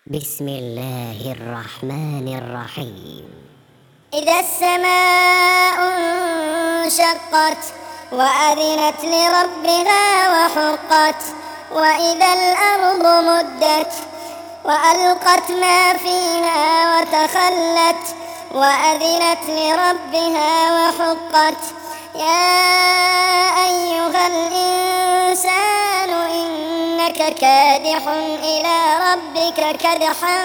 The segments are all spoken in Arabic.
بسم الله الرحمن الرحيم. إذا السماء انشقت وأذنت لربها وحقت وإذا الأرض مدت وألقت ما فيها وتخلت وأذنت لربها وحقت يا أيها الإنسان إنك كادح إلى ربك كدحا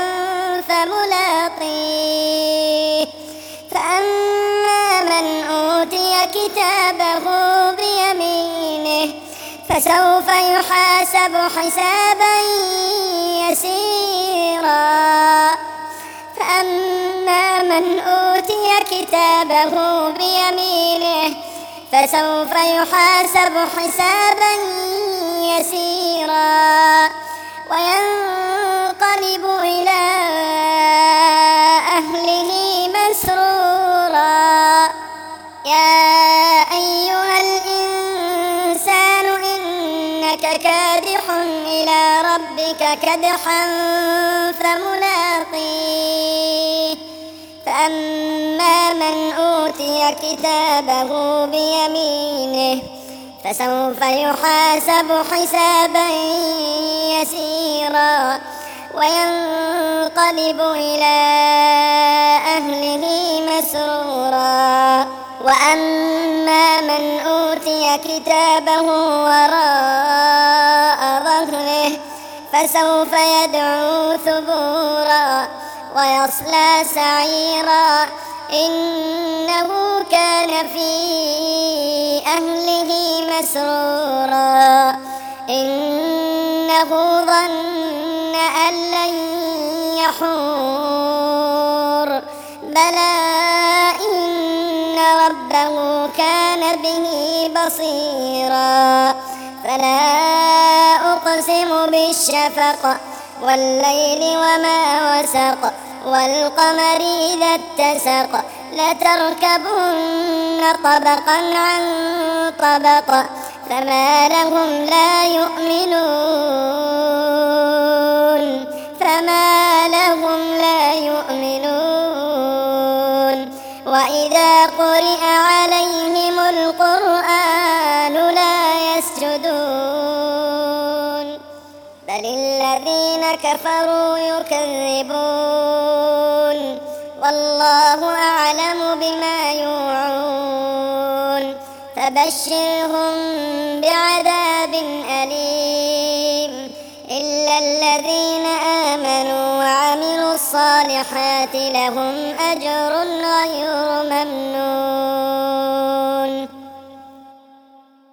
فملاقيه فأما من أوتي كتابه بيمينه فسوف يحاسب حسابا يسيرا فأما من أوتي كتابه بيمينه فسوف يحاسب حسابا يسيرا وينقلب إلى أهله مسرورا يا أيها الإنسان إنك كادح إلى ربك كدحا فملاقيه فأما من أوتي كتابه بيمينه فسوف يحاسب حسابا يسيرا وينقلب إلى أهله مسرورا وأما من أوتي كتابه وراء ظهره فسوف يدعو ثبورا ويصلى سعيرا إنه كان في أهله مسرورا إنه ظن أن لن يحور بلى إن ربه كان به بصيرا فلا أقسم بالشفق والليل وما وسق والقمر إذا اتسق لتركبن طبقا عن طبق فما لهم لا يؤمنون وإذا قرئ عليهم القرآن لا يسجدون بل الذين كفروا يكذبون والله أعلم بما يوعون فبشرهم بعذاب أليم إلا الذين آمنوا وعملوا الصالحات لهم أجر غير ممنون.